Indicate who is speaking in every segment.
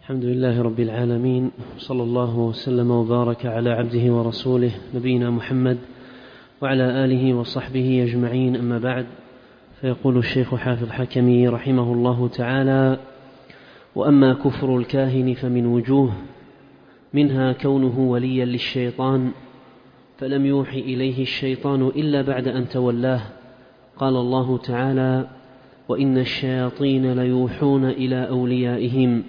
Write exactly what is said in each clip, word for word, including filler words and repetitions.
Speaker 1: الحمد لله رب العالمين، صلى الله وسلم وبارك على عبده ورسوله نبينا محمد وعلى آله وصحبه أجمعين، أما بعد. فيقول الشيخ حافظ حكمي رحمه الله تعالى: وأما كفر الكاهن فمن وجوه، منها كونه وليا للشيطان، فلم يوحي إليه الشيطان إلا بعد أن تولاه. قال الله تعالى: وإن الشياطين ليوحون إلى أوليائهم،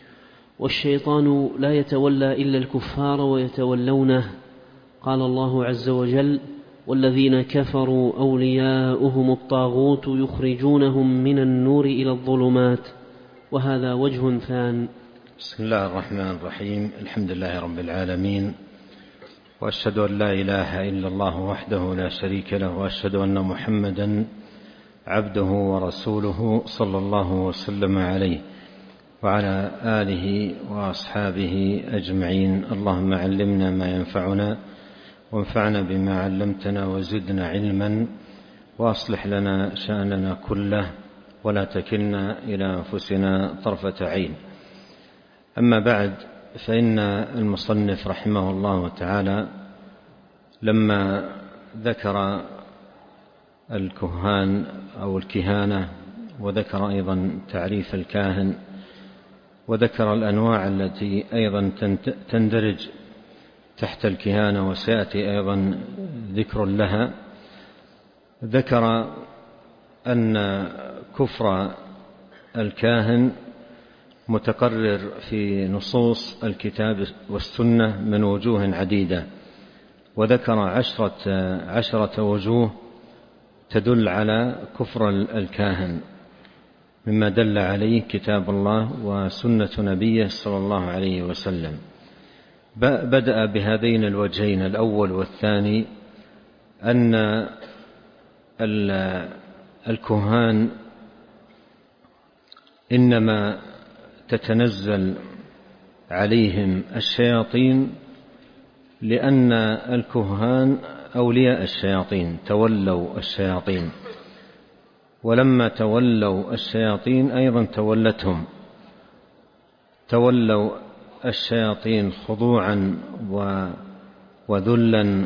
Speaker 1: والشيطان لا يتولى إلا الكفار ويتولونه. قال الله عز وجل: والذين كفروا أولياؤهم الطاغوت يخرجونهم من النور إلى الظلمات. وهذا وجه ثان.
Speaker 2: بسم الله الرحمن الرحيم. الحمد لله رب العالمين، وأشهد أن لا إله إلا الله وحده لا شريك له، وأشهد أن محمدا عبده ورسوله صلى الله وسلم عليه وعلى آله وأصحابه أجمعين. اللهم علمنا ما ينفعنا، وانفعنا بما علمتنا، وزدنا علما، وأصلح لنا شأننا كله، ولا تكلنا إلى أنفسنا طرفة عين. أما بعد، فإن المصنف رحمه الله تعالى لما ذكر الكهان أو الكهانة، وذكر أيضا تعريف الكاهن، وذكر الأنواع التي أيضا تندرج تحت الكهانة وسيأتي أيضا ذكر لها، ذكر أن كفر الكاهن متقرر في نصوص الكتاب والسنة من وجوه عديدة، وذكر عشرة, عشرة وجوه تدل على كفر الكاهن، مما دل عليه كتاب الله وسنة نبيه صلى الله عليه وسلم. بدأ بهذين الوجهين الأول والثاني، أن الكهان إنما تتنزل عليهم الشياطين لأن الكهان أولياء الشياطين، تولوا الشياطين، ولما تولوا الشياطين أيضا تولتهم، تولوا الشياطين خضوعا وذلا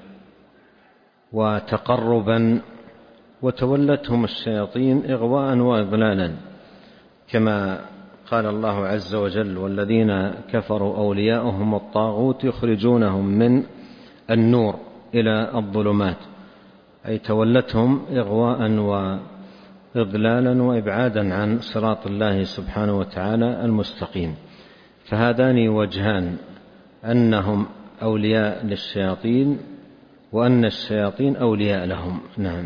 Speaker 2: وتقربا، وتولتهم الشياطين إغواء وإضلالا، كما قال الله عز وجل: والذين كفروا أولياؤهم الطاغوت يخرجونهم من النور إلى الظلمات، أي تولتهم إغواء وإضلالا وإبعادا عن صراط الله سبحانه وتعالى المستقيم. فهذان وجهان، أنهم أولياء للشياطين، وأن الشياطين أولياء لهم. نعم.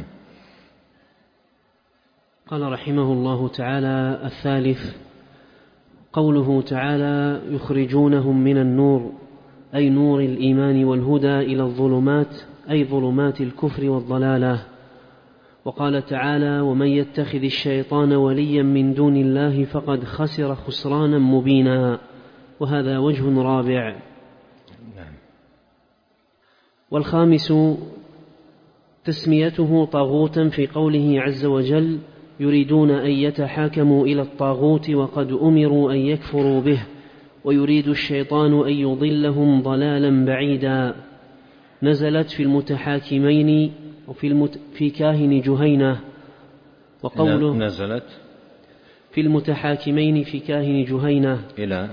Speaker 1: قال رحمه الله تعالى: الثالث قوله تعالى: يخرجونهم من النور، أي نور الإيمان والهدى، إلى الظلمات، أي ظلمات الكفر والضلالة. وقال تعالى: ومن يتخذ الشيطان وليا من دون الله فقد خسر خسرانا مبينا. وهذا وجه رابع. والخامس تسميته طاغوتا في قوله عز وجل: يريدون أن يتحاكموا إلى الطاغوت وقد أمروا أن يكفروا به، ويريد الشيطان أن يضلهم ضلالا بعيدا. نزلت في المتحاكمين وفي المت... في كاهن جهينة. وقوله
Speaker 2: نزلت
Speaker 1: في المتحاكمين في كاهن جهينة
Speaker 2: إلى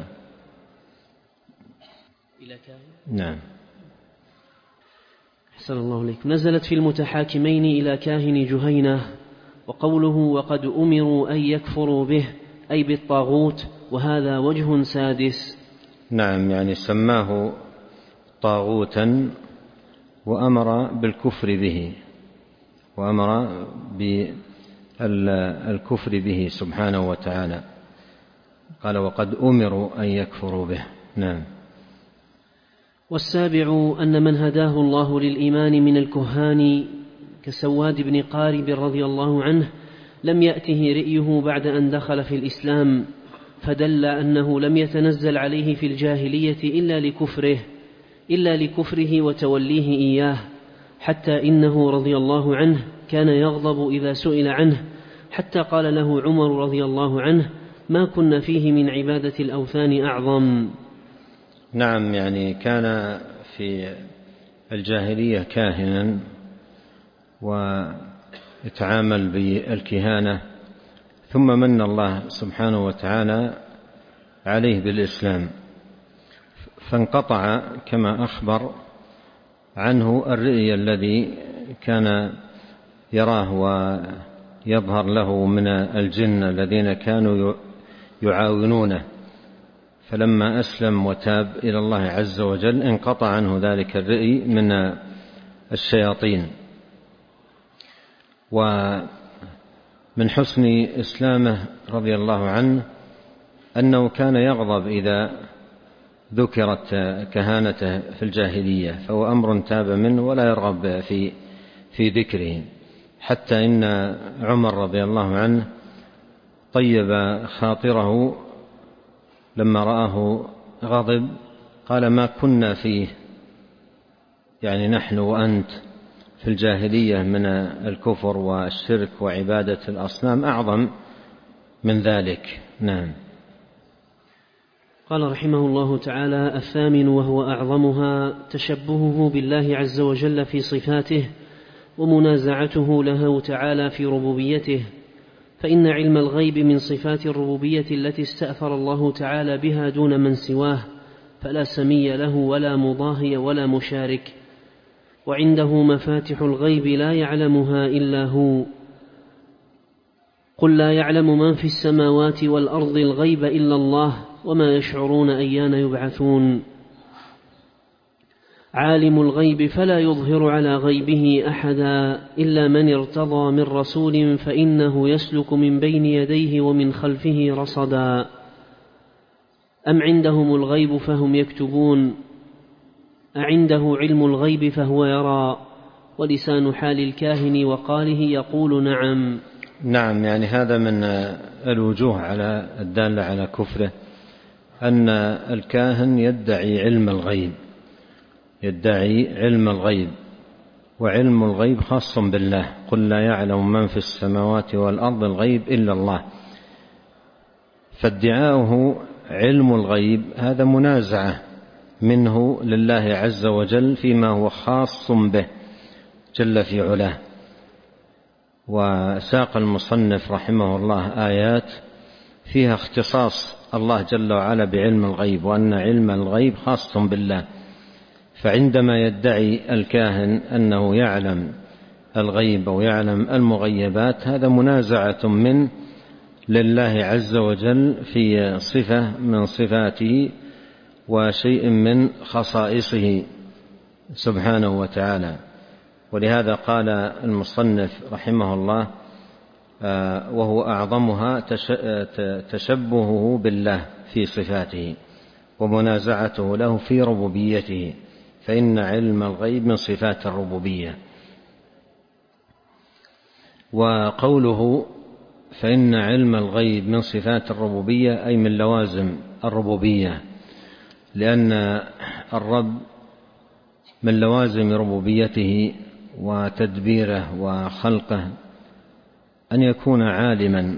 Speaker 1: إلى كاهن.
Speaker 2: نعم.
Speaker 1: أحسن الله إليكم. نزلت في المتحاكمين إلى كاهن جهينة. وقوله وقد أمروا أن يكفروا به، أي بالطاغوت، وهذا وجه سادس.
Speaker 2: نعم، يعني سماه طاغوتا وأمر بالكفر به، وأمر بالكفر به سبحانه وتعالى. قال: وقد أمروا أن يكفروا به. نعم.
Speaker 1: والسابع أن من هداه الله للإيمان من الكهان كسواد بن قارب رضي الله عنه لم يأته رئيه بعد أن دخل في الإسلام، فدل أنه لم يتنزل عليه في الجاهلية إلا لكفره إلا لكفره وتوليه إياه، حتى إنه رضي الله عنه كان يغضب إذا سئل عنه، حتى قال له عمر رضي الله عنه: ما كنا فيه من عبادة الأوثان أعظم.
Speaker 2: نعم، يعني كان في الجاهلية كاهنا ويتعامل بالكهانة، ثم من الله سبحانه وتعالى عليه بالإسلام، فانقطع كما أخبر عنه الرئي الذي كان يراه ويظهر له من الجن الذين كانوا يعاونونه، فلما أسلم وتاب إلى الله عز وجل انقطع عنه ذلك الرئي من الشياطين. ومن حسن إسلامه رضي الله عنه أنه كان يغضب إذا ذكرت كهانته في الجاهلية، فهو أمر تاب منه ولا يرغب في في ذكره، حتى إن عمر رضي الله عنه طيب خاطره لما رآه غضب، قال: ما كنا فيه، يعني نحن وأنت في الجاهلية من الكفر والشرك وعبادة الأصنام أعظم من ذلك. نعم.
Speaker 1: قال رحمه الله تعالى: الثامن وهو أعظمها تشبهه بالله عز وجل في صفاته ومنازعته له تعالى في ربوبيته، فإن علم الغيب من صفات الربوبية التي استأثر الله تعالى بها دون من سواه، فلا سمي له ولا مضاهي ولا مشارك، وعنده مفاتح الغيب لا يعلمها إلا هو. قل لا يعلم من في السماوات والأرض الغيب إلا الله وما يشعرون أيان يبعثون. عالم الغيب فلا يظهر على غيبه أحدا إلا من ارتضى من رسول فإنه يسلك من بين يديه ومن خلفه رصدا. أم عندهم الغيب فهم يكتبون، أعنده علم الغيب فهو يرى، ولسان حال الكاهن وقاله يقول نعم.
Speaker 2: نعم، يعني هذا من الوجوه على الدالة على كفره، أن الكاهن يدعي علم الغيب يدعي علم الغيب وعلم الغيب خاص بالله. قل لا يعلم من في السماوات والأرض الغيب إلا الله. فادعاؤه علم الغيب هذا منازعة منه لله عز وجل فيما هو خاص به جل في علاه. وساق المصنف رحمه الله آيات فيها اختصاص الله جل وعلا بعلم الغيب، وأن علم الغيب خاص بالله. فعندما يدعي الكاهن أنه يعلم الغيب أو يعلم المغيبات، هذا منازعة منه لله عز وجل في صفة من صفاته وشيء من خصائصه سبحانه وتعالى. ولهذا قال المصنف رحمه الله: وهو أعظمها تشبهه بالله في صفاته ومنازعته له في ربوبيته، فإن علم الغيب من صفات الربوبية. وقوله فإن علم الغيب من صفات الربوبية أي من لوازم الربوبية، لأن الرب من لوازم ربوبيته وتدبيره وخلقه أن يكون عالما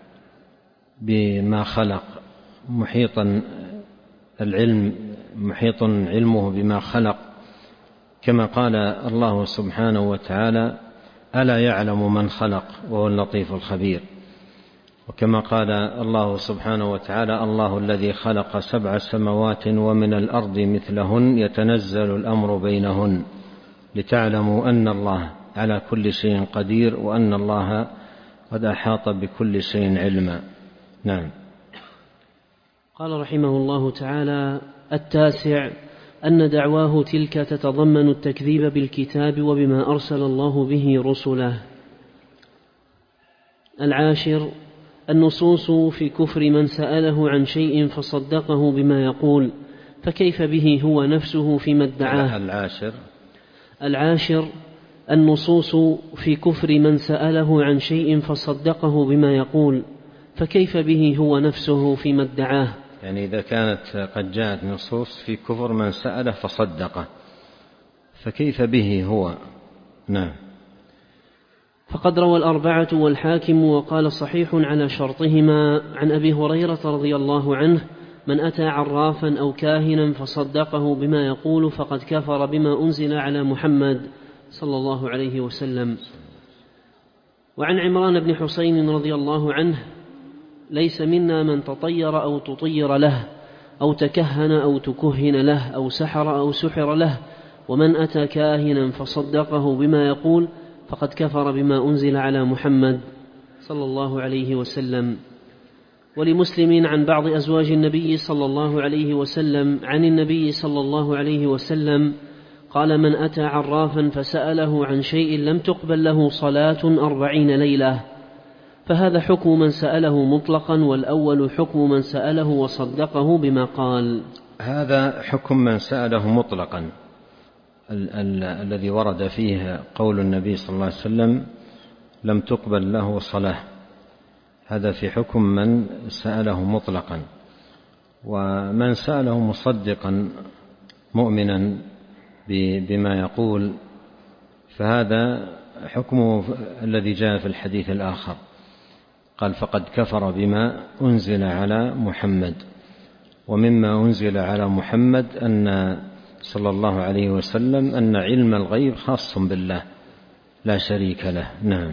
Speaker 2: بما خلق، محيطا العلم محيط علمه بما خلق، كما قال الله سبحانه وتعالى: ألا يعلم من خلق وهو اللطيف الخبير. وكما قال الله سبحانه وتعالى: الله الذي خلق سبع سماوات ومن الأرض مثلهن يتنزل الأمر بينهن لتعلموا أن الله على كل شيء قدير وأن الله قد أحاط بكل شيء علما. نعم.
Speaker 1: قال رحمه الله تعالى: التاسع أن دعواه تلك تتضمن التكذيب بالكتاب وبما أرسل الله به رسله. العاشر النصوص في كفر من سأله عن شيء فصدقه بما يقول، فكيف به هو نفسه فيما ادعاه.
Speaker 2: العاشر
Speaker 1: العاشر النصوص في كفر من سأله عن شيء فصدقه بما يقول، فكيف به هو نفسه فيما ادعاه.
Speaker 2: يعني إذا كانت قد جاءت نصوص في كفر من سأله فصدقه، فكيف به هو. نعم.
Speaker 1: فقد روى الأربعة والحاكم وقال صحيح على شرطهما عن أبي هريرة رضي الله عنه: من أتى عرافا أو كاهنا فصدقه بما يقول فقد كفر بما أنزل على محمد صلى الله عليه وسلم. وعن عمران بن حسين رضي الله عنه: ليس منا من تطير أو تطير له أو تكهن أو تكهن له أو سحر أو سحر له، ومن أتى كاهنا فصدقه بما يقول فقد كفر بما أنزل على محمد صلى الله عليه وسلم. ولمسلم عن بعض أزواج النبي صلى الله عليه وسلم عن النبي صلى الله عليه وسلم قال: من أتى عرافا فسأله عن شيء لم تقبل له صلاة أربعين ليلة. فهذا حكم من سأله مطلقا، والأول حكم من سأله وصدقه بما قال.
Speaker 2: هذا حكم من سأله مطلقا ال- ال- الذي ورد فيه قول النبي صلى الله عليه وسلم لم تقبل له صلاة، هذا في حكم من سأله مطلقا. ومن سأله مصدقا مؤمنا بما يقول فهذا حكمه الذي جاء في الحديث الآخر، قال: فقد كفر بما أنزل على محمد. ومما أنزل على محمد أن صلى الله عليه وسلم أن علم الغيب خاص بالله لا شريك له. نعم.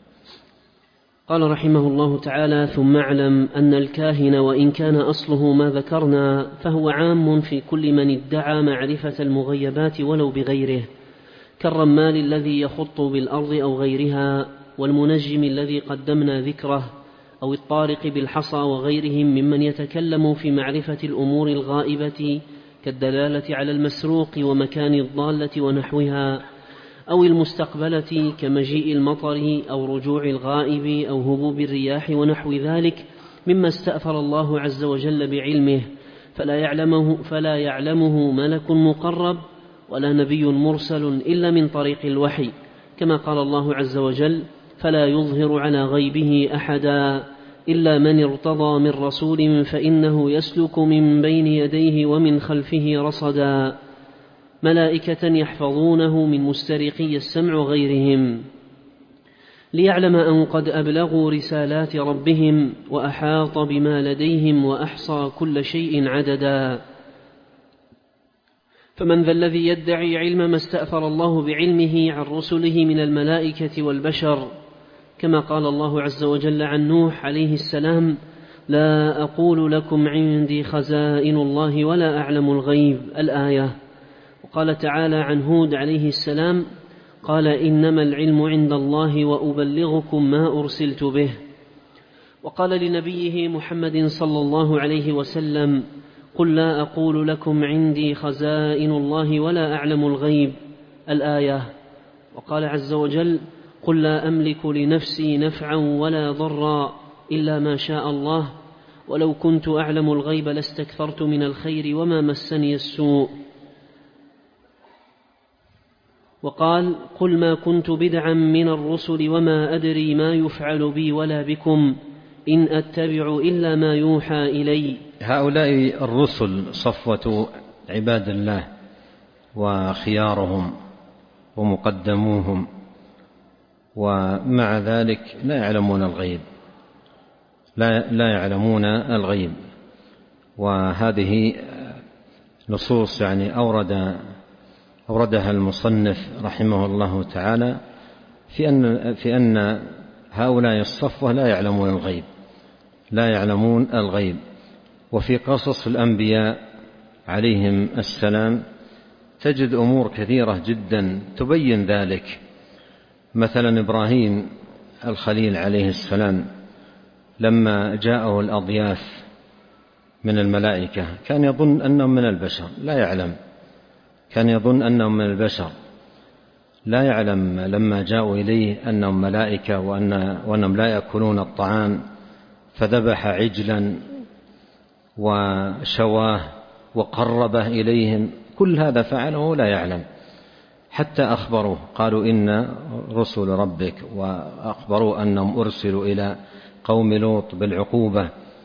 Speaker 1: قال رحمه الله تعالى: ثم اعلم أن الكاهن وإن كان أصله ما ذكرنا فهو عام في كل من ادعى معرفة المغيبات ولو بغيره، كالرمال الذي يخط بالأرض أو غيرها، والمنجم الذي قدمنا ذكره، أو الطارق بالحصى وغيرهم ممن يتكلم في معرفة الأمور الغائبة كالدلالة على المسروق ومكان الضالة ونحوها، أو المستقبلة كمجيء المطر أو رجوع الغائب أو هبوب الرياح ونحو ذلك مما استأثر الله عز وجل بعلمه، فلا يعلمه, فلا يعلمه ملك مقرب ولا نبي مرسل إلا من طريق الوحي، كما قال الله عز وجل: فلا يظهر على غيبه أحدا إلا من ارتضى من رسول فإنه يسلك من بين يديه ومن خلفه رصدا، ملائكة يحفظونه من مسترقي السمع وغيرهم، ليعلم أن قد أبلغوا رسالات ربهم وأحاط بما لديهم وأحصى كل شيء عددا. فمن ذا الذي يدعي علم ما استأثر الله بعلمه عن رسله من الملائكة والبشر، كما قال الله عز وجل عن نوح عليه السلام: لا أقول لكم عندي خزائن الله ولا أعلم الغيب، الآية. وقال تعالى عن هود عليه السلام: قال إنما العلم عند الله وأبلغكم ما أرسلت به. وقال لنبيه محمد صلى الله عليه وسلم: قل لا أقول لكم عندي خزائن الله ولا أعلم الغيب، الآية. وقال عز وجل: قل لا أملك لنفسي نفعا ولا ضرا إلا ما شاء الله ولو كنت أعلم الغيب لاستكثرت من الخير وما مسني السوء. وقال: قل ما كنت بدعا من الرسل وما أدري ما يفعل بي ولا بكم إن أتبع إلا ما يوحى إلي.
Speaker 2: هؤلاء الرسل صفوة عباد الله وخيارهم ومقدموهم، ومع ذلك لا يعلمون الغيب، لا, لا يعلمون الغيب. وهذه نصوص يعني أورد أوردها المصنف رحمه الله تعالى في أن, في أن هؤلاء الصفوة لا يعلمون الغيب، لا يعلمون الغيب. وفي قصص الأنبياء عليهم السلام تجد أمور كثيرة جدا تبين ذلك. مثلا إبراهيم الخليل عليه السلام لما جاءه الأضياف من الملائكة كان يظن أنهم من البشر، لا يعلم، كان يظن أنهم من البشر، لا يعلم لما جاءوا إليه أنهم ملائكة وأن وأنهم لا يأكلون الطعام، فذبح عجلا وشواه وقربه إليهم، كل هذا فعله لا يعلم. حتى أخبروه قالوا إن رسل ربك، وأخبروا أنهم أرسلوا إلى قوم لوط بالعقوبة.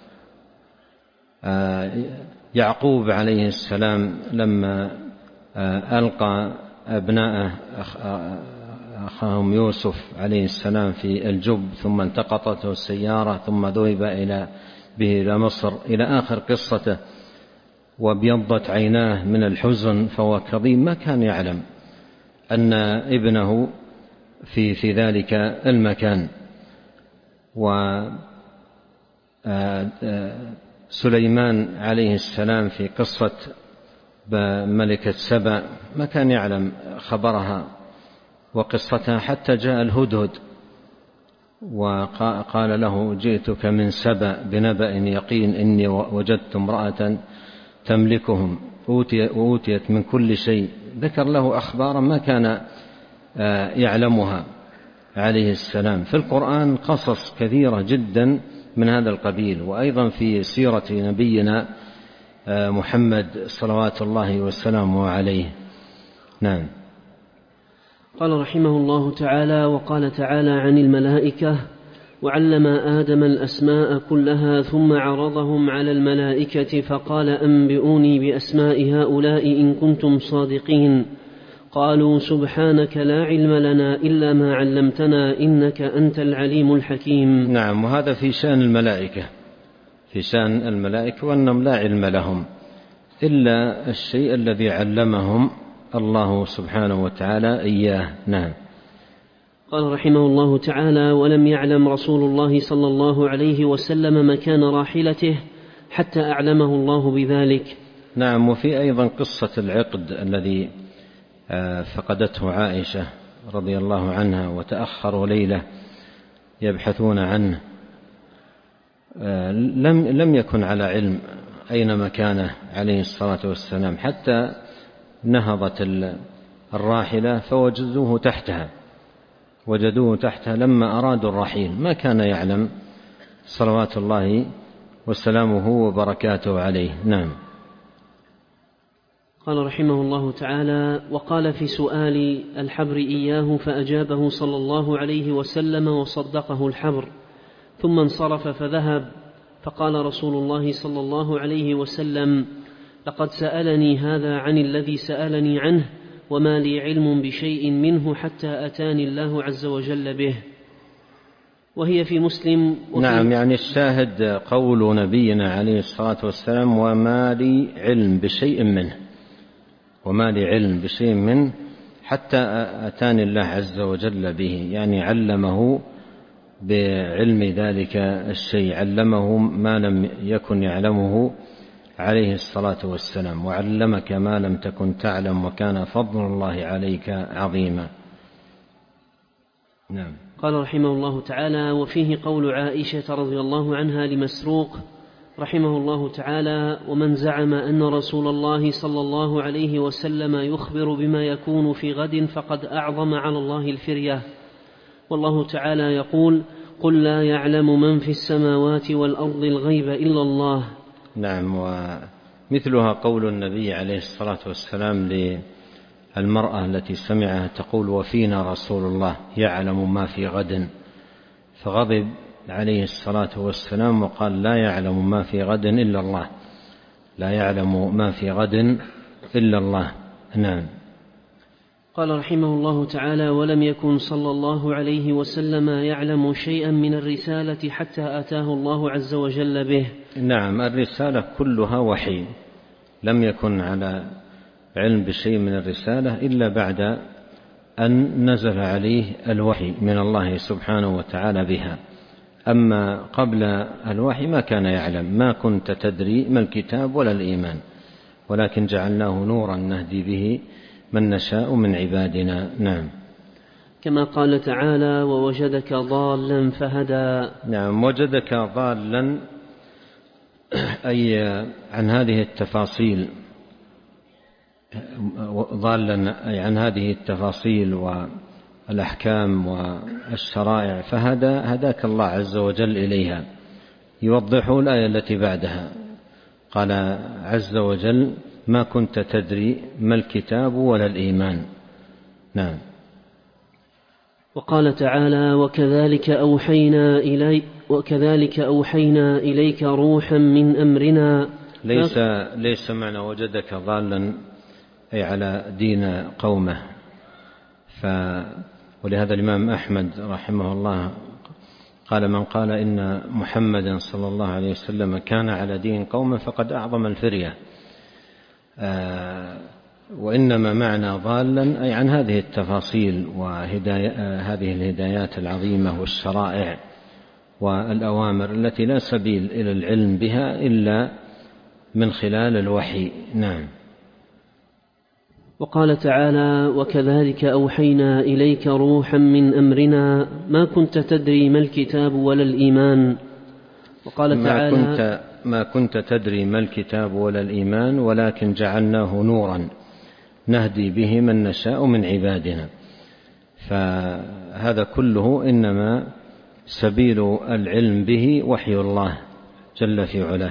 Speaker 2: يعقوب عليه السلام لما ألقى أبناءه أخاهم يوسف عليه السلام في الجب ثم التقطته السيارة ثم ذهب إلى به إلى مصر إلى آخر قصته، وابيضت عيناه من الحزن فهو كظيم، ما كان يعلم أن ابنه في في ذلك المكان. وسليمان عليه السلام في قصة ملكة سبأ ما كان يعلم خبرها وقصتها حتى جاء الهدهد وقال له جئتك من سبأ بنبأ يقين إني وجدت امرأة تملكهم وأوتيت من كل شيء، ذكر له أخبارا ما كان يعلمها عليه السلام. في القرآن قصص كثيرة جدا من هذا القبيل، وأيضا في سيرة نبينا محمد صلوات الله وسلامه عليه. نعم.
Speaker 1: قال رحمه الله تعالى: وقال تعالى عن الملائكة: وعلم آدم الأسماء كلها ثم عرضهم على الملائكة فقال أنبئوني بأسماء هؤلاء إن كنتم صادقين. قالوا سبحانك لا علم لنا إلا ما علمتنا إنك أنت العليم الحكيم.
Speaker 2: نعم. وهذا في شأن الملائكة، في شأن الملائكة وأنهم لا علم لهم إلا الشيء الذي علمهم الله سبحانه وتعالى إياه. نعم.
Speaker 1: قال رحمه الله تعالى: ولم يعلم رسول الله صلى الله عليه وسلم مكان راحلته حتى أعلمه الله بذلك.
Speaker 2: نعم. وفي أيضا قصة العقد الذي فقدته عائشة رضي الله عنها وتأخروا ليلة يبحثون عنه، لم لم يكن على علم أين مكانه عليه الصلاة والسلام حتى نهضت الراحلة فوجدوه تحتها وجدوه تحتها لما أرادوا الرحيل، ما كان يعلم صلوات الله وسلامه وبركاته عليه. نعم.
Speaker 1: قال رحمه الله تعالى: وقال في سؤال الحبر إياه فأجابه صلى الله عليه وسلم وصدقه الحبر، ثم انصرف فذهب، فقال رسول الله صلى الله عليه وسلم: لقد سألني هذا عن الذي سألني عنه وما لي علم بشيء منه حتى أتاني الله عز وجل به. وهي في مسلم.
Speaker 2: نعم. يعني الشاهد قول نبينا عليه الصلاة والسلام: وما لي علم بشيء منه، وما لي علم بشيء منه حتى أتاني الله عز وجل به، يعني علمه بعلم ذلك الشيء، علمه ما لم يكن يعلمه عليه الصلاة والسلام، وعلمك ما لم تكن تعلم وكان فضل الله عليك عظيما. نعم.
Speaker 1: قال رحمه الله تعالى: وفيه قول عائشة رضي الله عنها لمسروق رحمه الله تعالى: ومن زعم أن رسول الله صلى الله عليه وسلم يخبر بما يكون في غد فقد أعظم على الله الفرية، والله تعالى يقول: قل لا يعلم من في السماوات والأرض الغيب إلا الله.
Speaker 2: نعم. ومثلها قول النبي عليه الصلاة والسلام للمرأة التي سمعها تقول: وفينا رسول الله يعلم ما في غد، فغضب عليه الصلاة والسلام وقال: لا يعلم ما في غد إلا الله، لا يعلم ما في غد إلا الله. نعم.
Speaker 1: قال رحمه الله تعالى: ولم يكن صلى الله عليه وسلم يعلم شيئا من الرسالة حتى أتاه الله عز وجل به.
Speaker 2: نعم. الرسالة كلها وحي، لم يكن على علم بشيء من الرسالة إلا بعد أن نزل عليه الوحي من الله سبحانه وتعالى بها، أما قبل الوحي ما كان يعلم. ما كنت تدري ما الكتاب ولا الإيمان، ولكن جعلناه نورا نهدي به من نشاء من عبادنا. نعم.
Speaker 1: كما قال تعالى: ووجدك ضالا فهدى.
Speaker 2: نعم. وجدك ضالا أي عن هذه التفاصيل، ضالا أي عن هذه التفاصيل والأحكام والشرائع، فهدى هداك الله عز وجل إليها. يوضحه الآية التي بعدها، قال عز وجل: ما كنت تدري ما الكتاب ولا الإيمان. نعم.
Speaker 1: وقال تعالى: وكذلك أوحينا إليك وكذلك أوحينا إليك روحا من أمرنا.
Speaker 2: ليس ليس معنى وجدك ضالا أي على دين قومه، ولهذا الإمام أحمد رحمه الله قال: من قال إن محمدا صلى الله عليه وسلم كان على دين قوم فقد أعظم الفرية. آه وإنما معنى ضالا أي عن هذه التفاصيل وهذه الهدايات العظيمة والشرائع والأوامر التي لا سبيل إلى العلم بها إلا من خلال الوحي. نعم.
Speaker 1: وقال تعالى: وكذلك أوحينا إليك روحا من أمرنا ما كنت تدري ما الكتاب ولا الإيمان. وقال تعالى:
Speaker 2: ما كنت, ما كنت تدري ما الكتاب ولا الإيمان ولكن جعلناه نورا نهدي به من نشاء من عبادنا. فهذا كله إنما سبيل العلم به وحي الله جل في علاه.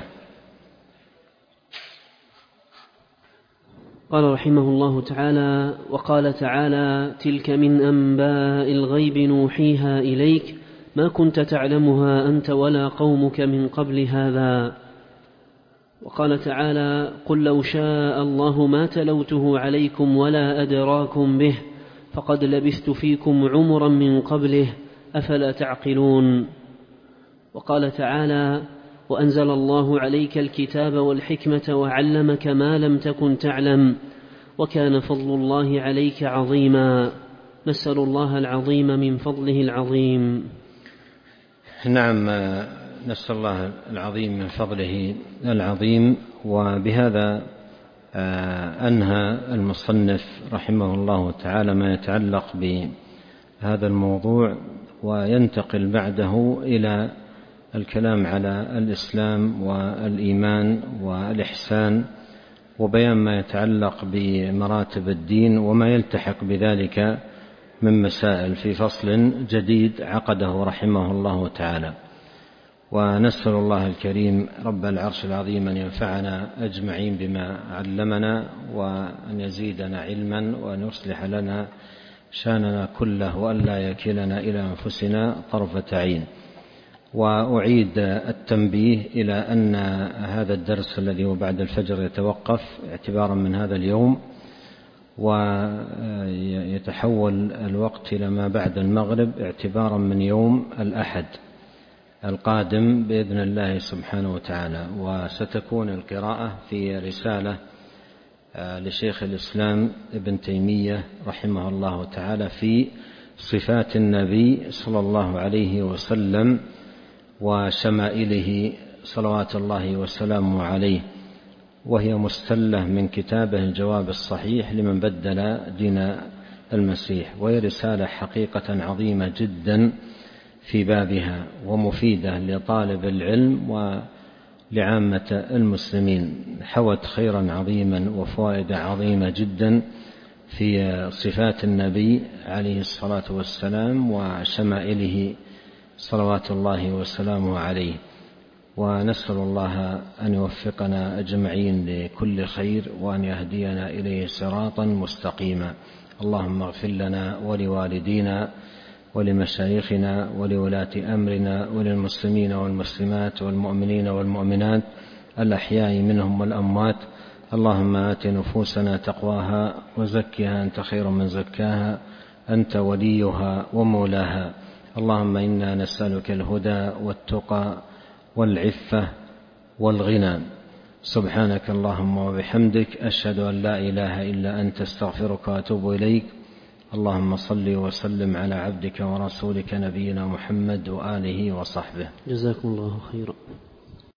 Speaker 1: قال رحمه الله تعالى: وقال تعالى: تلك من أنباء الغيب نوحيها إليك ما كنت تعلمها أنت ولا قومك من قبل هذا. وقال تعالى: قل لو شاء الله ما تلوته عليكم ولا أدراكم به فقد لبثت فيكم عمرا من قبله أفلا تعقلون. وقال تعالى: وأنزل الله عليك الكتاب والحكمة وعلمك ما لم تكن تعلم وكان فضل الله عليك عظيما. نسأل الله العظيم من فضله العظيم.
Speaker 2: نعم، نسأل الله العظيم من فضله العظيم. وبهذا أنهى المصنف رحمه الله تعالى ما يتعلق بهذا الموضوع، وينتقل بعده إلى الكلام على الإسلام والإيمان والإحسان وبيان ما يتعلق بمراتب الدين وما يلتحق بذلك من مسائل في فصل جديد عقده رحمه الله تعالى. ونسأل الله الكريم رب العرش العظيم أن ينفعنا أجمعين بما علمنا وأن يزيدنا علما وأن يصلح لنا شاننا كله وأن لا يكلنا إلى أنفسنا طرفة عين. وأعيد التنبيه إلى أن هذا الدرس الذي هو بعد الفجر يتوقف اعتبارا من هذا اليوم، ويتحول الوقت إلى ما بعد المغرب اعتبارا من يوم الأحد القادم بإذن الله سبحانه وتعالى. وستكون القراءة في رسالة لشيخ الإسلام ابن تيمية رحمه الله تعالى في صفات النبي صلى الله عليه وسلم وشمائله صلوات الله وسلامه عليه، وهي مستلة من كتابه الجواب الصحيح لمن بدل دين المسيح، وهي رسالة حقيقة عظيمة جدا في بابها ومفيدة لطالب العلم ولعامة المسلمين، حوت خيرا عظيما وفوائد عظيمة جدا في صفات النبي عليه الصلاة والسلام وشمائله صلوات الله وسلامه عليه. ونسأل الله أن يوفقنا أجمعين لكل خير وأن يهدينا إليه صراطا مستقيما. اللهم اغفر لنا ولوالدينا ولمشايخنا ولولاة أمرنا وللمسلمين والمسلمات والمؤمنين والمؤمنات الأحياء منهم والأموات. اللهم آت نفوسنا تقواها وزكها أنت خير من زكاها أنت وليها ومولاها. اللهم إنا نسألك الهدى والتقى والعفة والغنى. سبحانك اللهم وبحمدك أشهد أن لا إله إلا أنت استغفرك وأتوب إليك. اللهم صل وسلم على عبدك ورسولك نبينا محمد وآله وصحبه.
Speaker 1: جزاكم الله خيرا.